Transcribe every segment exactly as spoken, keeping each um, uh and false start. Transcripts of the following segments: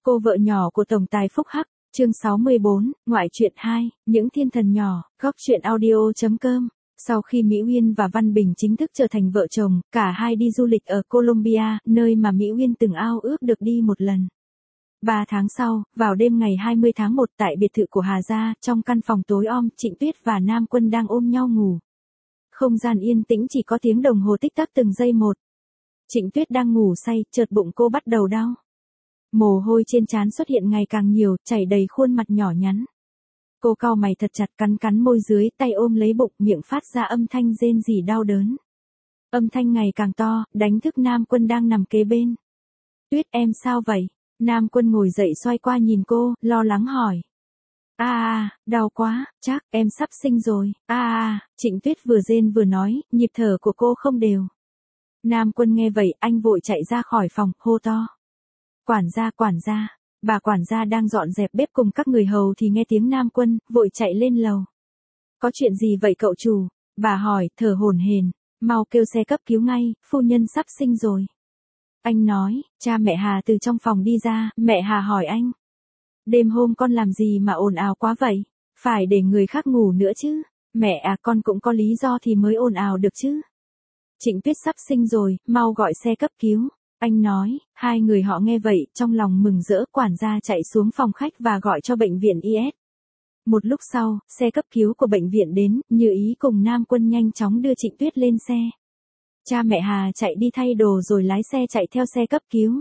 Cô vợ nhỏ của tổng tài Phúc Hắc, chương sáu mươi bốn, ngoại truyện hai, những thiên thần nhỏ, góc truyện audio.com. Sau khi Mỹ Uyên và Văn Bình chính thức trở thành vợ chồng, cả hai đi du lịch ở Colombia, nơi mà Mỹ Uyên từng ao ước được đi một lần. Ba tháng sau, vào đêm ngày hai mươi tháng một tại biệt thự của Hà Gia, trong căn phòng tối om, Trịnh Tuyết và Nam Quân đang ôm nhau ngủ. Không gian yên tĩnh chỉ có tiếng đồng hồ tích tắc từng giây một. Trịnh Tuyết đang ngủ say, chợt bụng cô bắt đầu đau. Mồ hôi trên trán xuất hiện ngày càng nhiều, chảy đầy khuôn mặt nhỏ nhắn. Cô cau mày thật chặt, cắn cắn môi dưới, tay ôm lấy bụng, miệng phát ra âm thanh rên rỉ đau đớn. Âm thanh ngày càng to, đánh thức Nam Quân đang nằm kế bên. Tuyết, em sao vậy? Nam Quân ngồi dậy xoay qua nhìn cô, lo lắng hỏi. A à, đau quá, chắc em sắp sinh rồi. A à, Trịnh Tuyết vừa rên vừa nói, nhịp thở của cô không đều. Nam Quân nghe vậy, anh vội chạy ra khỏi phòng, hô to. Quản gia, quản gia. Bà quản gia đang dọn dẹp bếp cùng các người hầu thì nghe tiếng Nam Quân, vội chạy lên lầu. Có chuyện gì vậy cậu chủ? Bà hỏi, thở hổn hển. Mau kêu xe cấp cứu ngay, phu nhân sắp sinh rồi. Anh nói, cha mẹ Hà từ trong phòng đi ra, mẹ Hà hỏi anh. Đêm hôm con làm gì mà ồn ào quá vậy? Phải để người khác ngủ nữa chứ. Mẹ à, con cũng có lý do thì mới ồn ào được chứ. Trịnh Tuyết sắp sinh rồi, mau gọi xe cấp cứu. Anh nói, hai người họ nghe vậy, trong lòng mừng rỡ, quản gia chạy xuống phòng khách và gọi cho bệnh viện i ét. Một lúc sau, xe cấp cứu của bệnh viện đến, Như Ý cùng Nam Quân nhanh chóng đưa Trịnh Tuyết lên xe. Cha mẹ Hà chạy đi thay đồ rồi lái xe chạy theo xe cấp cứu.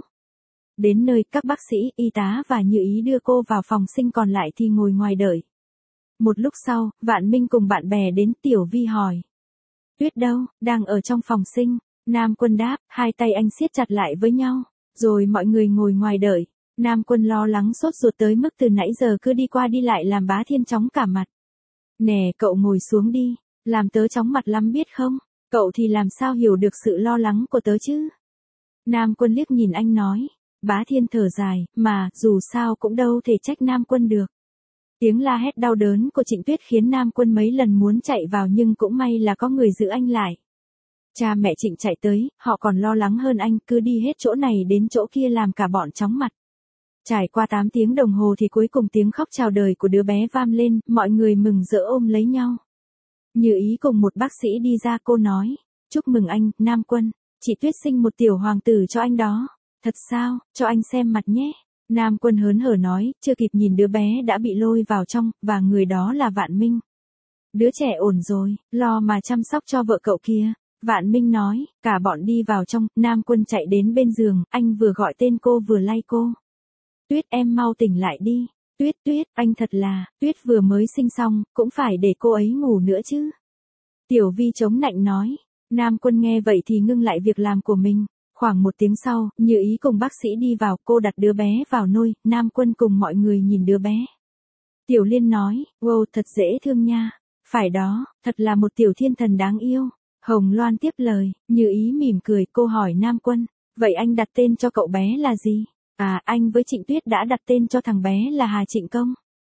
Đến nơi, các bác sĩ, y tá và Như Ý đưa cô vào phòng sinh, còn lại thì ngồi ngoài đợi. Một lúc sau, Vạn Minh cùng bạn bè đến. Tiểu Vi hỏi. Tuyết đâu? Đang ở trong phòng sinh. Nam Quân đáp, hai tay anh siết chặt lại với nhau. Rồi mọi người ngồi ngoài đợi. Nam Quân lo lắng sốt ruột tới mức từ nãy giờ cứ đi qua đi lại làm Bá Thiên chóng cả mặt. Nè, cậu ngồi xuống đi. Làm tớ chóng mặt lắm biết không? Cậu thì làm sao hiểu được sự lo lắng của tớ chứ? Nam Quân liếc nhìn anh nói. Bá Thiên thở dài, mà, dù sao cũng đâu thể trách Nam Quân được. Tiếng la hét đau đớn của Trịnh Tuyết khiến Nam Quân mấy lần muốn chạy vào nhưng cũng may là có người giữ anh lại. Cha mẹ Trịnh chạy tới, họ còn lo lắng hơn anh, cứ đi hết chỗ này đến chỗ kia làm cả bọn chóng mặt. Trải qua tám tiếng đồng hồ thì cuối cùng tiếng khóc chào đời của đứa bé vang lên, mọi người mừng rỡ ôm lấy nhau. Như Ý cùng một bác sĩ đi ra, cô nói, chúc mừng anh, Nam Quân, chị Tuyết sinh một tiểu hoàng tử cho anh đó. Thật sao, cho anh xem mặt nhé. Nam Quân hớn hở nói, chưa kịp nhìn đứa bé đã bị lôi vào trong, và người đó là Vạn Minh. Đứa trẻ ổn rồi, lo mà chăm sóc cho vợ cậu kia. Vạn Minh nói, cả bọn đi vào trong, Nam Quân chạy đến bên giường, anh vừa gọi tên cô vừa lay cô. Tuyết, em mau tỉnh lại đi. Tuyết, Tuyết, anh thật là, Tuyết vừa mới sinh xong, cũng phải để cô ấy ngủ nữa chứ. Tiểu Vi chống nạnh nói. Nam Quân nghe vậy thì ngưng lại việc làm của mình. Khoảng một tiếng sau, Như Ý cùng bác sĩ đi vào, cô đặt đứa bé vào nôi, Nam Quân cùng mọi người nhìn đứa bé. Tiểu Liên nói, wow, thật dễ thương nha. Phải đó, thật là một tiểu thiên thần đáng yêu. Hồng Loan tiếp lời, Như Ý mỉm cười, cô hỏi Nam Quân, vậy anh đặt tên cho cậu bé là gì? À, anh với Trịnh Tuyết đã đặt tên cho thằng bé là Hà Trịnh Công.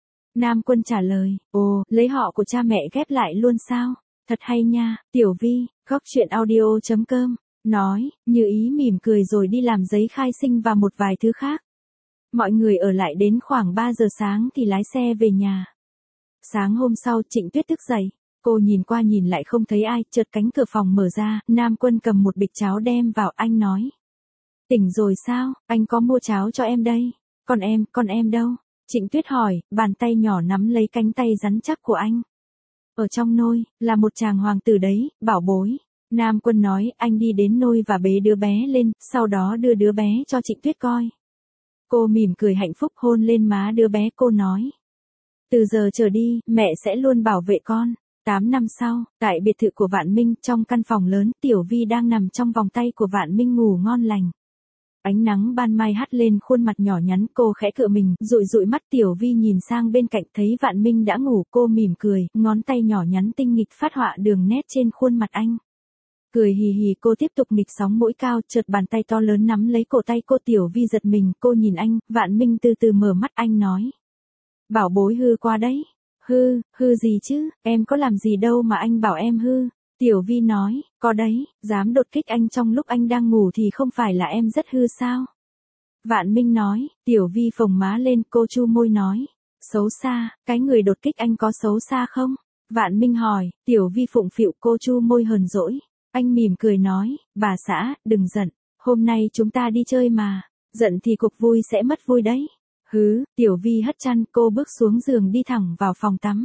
Nam Quân trả lời, ồ, lấy họ của cha mẹ ghép lại luôn sao? Thật hay nha. Tiểu Vi, góc truyện audio.com, nói, Như Ý mỉm cười rồi đi làm giấy khai sinh và một vài thứ khác. Mọi người ở lại đến khoảng ba giờ sáng thì lái xe về nhà. Sáng hôm sau, Trịnh Tuyết thức dậy. Cô nhìn qua nhìn lại không thấy ai, chợt cánh cửa phòng mở ra, Nam Quân cầm một bịch cháo đem vào, anh nói. Tỉnh rồi sao, anh có mua cháo cho em đây. Còn em, còn em đâu? Trịnh Tuyết hỏi, bàn tay nhỏ nắm lấy cánh tay rắn chắc của anh. Ở trong nôi, là một chàng hoàng tử đấy, bảo bối. Nam Quân nói, anh đi đến nôi và bế đứa bé lên, sau đó đưa đứa bé cho Trịnh Tuyết coi. Cô mỉm cười hạnh phúc hôn lên má đứa bé, cô nói. Từ giờ trở đi, mẹ sẽ luôn bảo vệ con. Tám năm sau, tại biệt thự của Vạn Minh, trong căn phòng lớn, Tiểu Vi đang nằm trong vòng tay của Vạn Minh ngủ ngon lành. Ánh nắng ban mai hắt lên khuôn mặt nhỏ nhắn, cô khẽ cựa mình, dụi dụi mắt. Tiểu Vi nhìn sang bên cạnh thấy Vạn Minh đã ngủ, cô mỉm cười, ngón tay nhỏ nhắn tinh nghịch phát họa đường nét trên khuôn mặt anh. Cười hì hì, cô tiếp tục nghịch sóng mũi cao, chợt bàn tay to lớn nắm lấy cổ tay cô. Tiểu Vi giật mình, cô nhìn anh, Vạn Minh từ từ mở mắt, anh nói. Bảo bối hư qua đấy. Hư, hư gì chứ, em có làm gì đâu mà anh bảo em hư. Tiểu Vi nói, có đấy, dám đột kích anh trong lúc anh đang ngủ thì không phải là em rất hư sao? Vạn Minh nói, Tiểu Vi phồng má lên, cô chu môi nói. Xấu xa, cái người đột kích anh có xấu xa không? Vạn Minh hỏi, Tiểu Vi phụng phịu, cô chu môi hờn dỗi. Anh mỉm cười nói, bà xã, đừng giận, hôm nay chúng ta đi chơi mà, giận thì cuộc vui sẽ mất vui đấy. Hứ, Tiểu Vi hất chăn, cô bước xuống giường đi thẳng vào phòng tắm.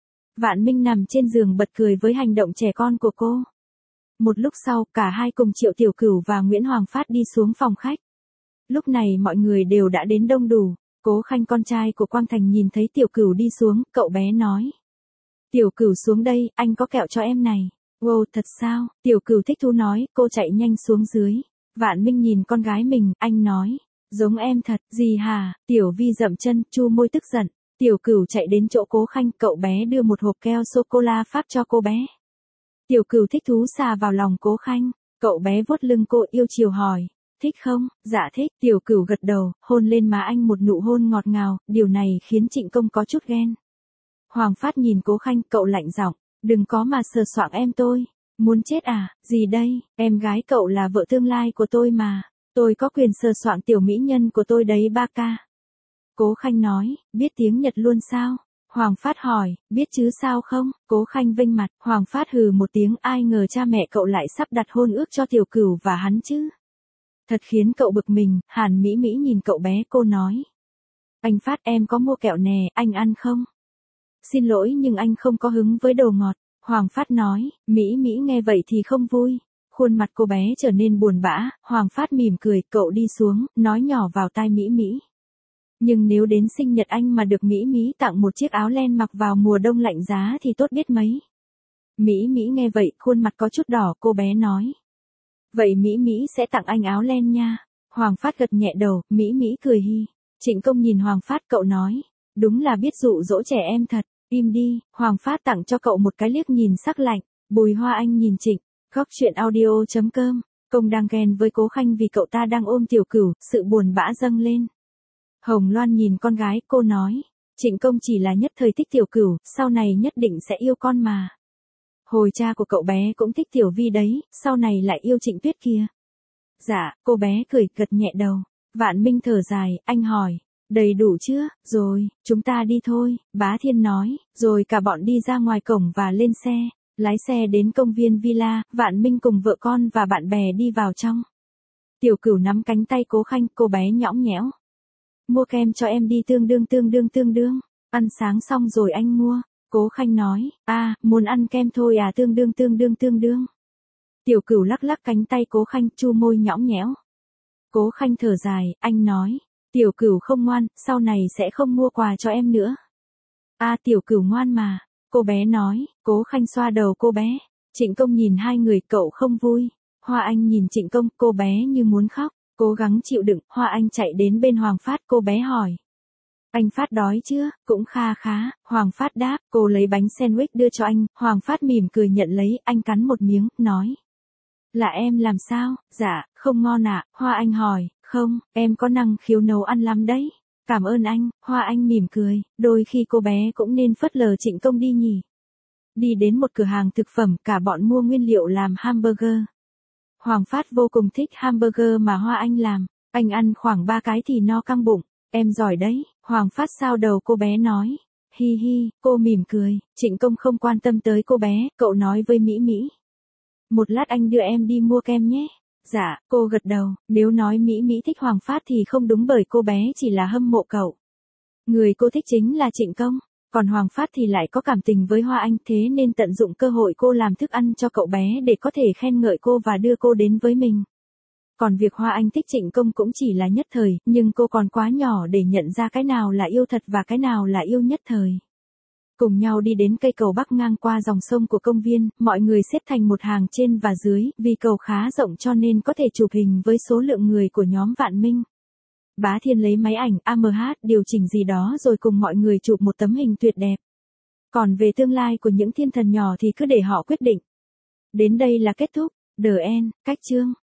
Vạn Minh nằm trên giường bật cười với hành động trẻ con của cô. Một lúc sau, cả hai cùng Triệu Tiểu Cửu và Nguyễn Hoàng Phát đi xuống phòng khách. Lúc này mọi người đều đã đến đông đủ. Cố Khanh con trai của Quang Thành nhìn thấy Tiểu Cửu đi xuống, cậu bé nói. Tiểu Cửu xuống đây, anh có kẹo cho em này. Wow, thật sao? Tiểu Cửu thích thú nói, cô chạy nhanh xuống dưới. Vạn Minh nhìn con gái mình, anh nói. Giống em thật, gì hả? Tiểu Vi dậm chân, chu môi tức giận. Tiểu Cửu chạy đến chỗ Cố Khanh, cậu bé đưa một hộp keo sô-cô-la Pháp cho cô bé. Tiểu Cửu thích thú xà vào lòng Cố Khanh, cậu bé vuốt lưng cô yêu chiều hỏi. Thích không? Dạ thích. Tiểu Cửu gật đầu, hôn lên má anh một nụ hôn ngọt ngào, điều này khiến Trịnh Công có chút ghen. Hoàng Phát nhìn Cố Khanh, cậu lạnh giọng, đừng có mà sờ soạng em tôi. Muốn chết à? Gì đây? Em gái cậu là vợ tương lai của tôi mà. Tôi có quyền sờ soạng tiểu mỹ nhân của tôi đấy ba ca. Cố Khanh nói, biết tiếng Nhật luôn sao? Hoàng Phát hỏi, biết chứ sao không? Cố Khanh vênh mặt, Hoàng Phát hừ một tiếng, ai ngờ cha mẹ cậu lại sắp đặt hôn ước cho Tiểu Cửu và hắn chứ. Thật khiến cậu bực mình. Hàn Mỹ Mỹ nhìn cậu bé, cô nói. Anh Phát, em có mua kẹo nè, anh ăn không? Xin lỗi nhưng anh không có hứng với đồ ngọt. Hoàng Phát nói. Mỹ Mỹ nghe vậy thì không vui. Khuôn mặt cô bé trở nên buồn bã. Hoàng Phát mỉm cười, cậu đi xuống, nói nhỏ vào tai Mỹ Mỹ. Nhưng nếu đến sinh nhật anh mà được Mỹ Mỹ tặng một chiếc áo len mặc vào mùa đông lạnh giá thì tốt biết mấy. Mỹ Mỹ nghe vậy, khuôn mặt có chút đỏ, cô bé nói. Vậy Mỹ Mỹ sẽ tặng anh áo len nha. Hoàng Phát gật nhẹ đầu, Mỹ Mỹ cười hi. Trịnh Công nhìn Hoàng Phát, cậu nói. Đúng là biết dụ dỗ trẻ em thật. Im đi. Hoàng Phát tặng cho cậu một cái liếc nhìn sắc lạnh. Bùi Hoa Anh nhìn Trịnh. Góc truyện audio chấm com. Công đang ghen với Cố Khanh vì cậu ta đang ôm Tiểu Cửu, sự buồn bã dâng lên. Hồng Loan nhìn con gái, cô nói. Trịnh Công chỉ là nhất thời thích Tiểu Cửu, sau này nhất định sẽ yêu con mà. Hồi cha của cậu bé cũng thích Tiểu Vi đấy, sau này lại yêu Trịnh Tuyết kia. Dạ, cô bé cười, gật nhẹ đầu. Vạn Minh thở dài, anh hỏi. Đầy đủ chưa? Rồi, chúng ta đi thôi, Bá Thiên nói, rồi cả bọn đi ra ngoài cổng và lên xe. Lái xe đến công viên Villa, Vạn Minh cùng vợ con và bạn bè đi vào trong. Tiểu Cửu nắm cánh tay Cố Khanh, cô bé nhõng nhẽo. Mua kem cho em đi, tương đương tương đương tương đương. Ăn sáng xong rồi anh mua. Cố Khanh nói, a, à, muốn ăn kem thôi à, tương đương tương đương tương đương. Tiểu Cửu lắc lắc cánh tay Cố Khanh, chu môi nhõng nhẽo. Cố Khanh thở dài, anh nói, Tiểu Cửu không ngoan, sau này sẽ không mua quà cho em nữa. A, à, Tiểu Cửu ngoan mà. Cô bé nói. Cố Khanh xoa đầu cô bé. Trịnh Công nhìn hai người, cậu không vui. Hoa Anh nhìn Trịnh Công, cô bé như muốn khóc. Cố gắng chịu đựng, Hoa Anh chạy đến bên Hoàng Phát, cô bé hỏi. Anh Phát đói chưa? Cũng kha khá. Hoàng Phát đáp, cô lấy bánh sandwich đưa cho anh. Hoàng Phát mỉm cười nhận lấy, anh cắn một miếng, nói. Là em làm sao? Dạ, không ngon ạ. À? Hoa Anh hỏi, không, em có năng khiếu nấu ăn lắm đấy. Cảm ơn anh. Hoa Anh mỉm cười, đôi khi cô bé cũng nên phớt lờ Trịnh Công đi nhỉ. Đi đến một cửa hàng thực phẩm, cả bọn mua nguyên liệu làm hamburger. Hoàng Phát vô cùng thích hamburger mà Hoa Anh làm. Anh ăn khoảng ba cái thì no căng bụng. Em giỏi đấy. Hoàng Phát sao đầu cô bé nói. Hi hi, cô mỉm cười. Trịnh Công không quan tâm tới cô bé, cậu nói với Mỹ Mỹ. Một lát anh đưa em đi mua kem nhé. Dạ, cô gật đầu. Nếu nói Mỹ Mỹ thích Hoàng Phát thì không đúng, bởi cô bé chỉ là hâm mộ cậu. Người cô thích chính là Trịnh Công. Còn Hoàng Phát thì lại có cảm tình với Hoa Anh, thế nên tận dụng cơ hội cô làm thức ăn cho cậu bé để có thể khen ngợi cô và đưa cô đến với mình. Còn việc Hoa Anh thích Trịnh Công cũng chỉ là nhất thời, nhưng cô còn quá nhỏ để nhận ra cái nào là yêu thật và cái nào là yêu nhất thời. Cùng nhau đi đến cây cầu bắc ngang qua dòng sông của công viên, mọi người xếp thành một hàng trên và dưới, vì cầu khá rộng cho nên có thể chụp hình với số lượng người của nhóm Vạn Minh. Bá Thiên lấy máy ảnh a em hát điều chỉnh gì đó rồi cùng mọi người chụp một tấm hình tuyệt đẹp. Còn về tương lai của những thiên thần nhỏ thì cứ để họ quyết định. Đến đây là kết thúc. The End, cách chương.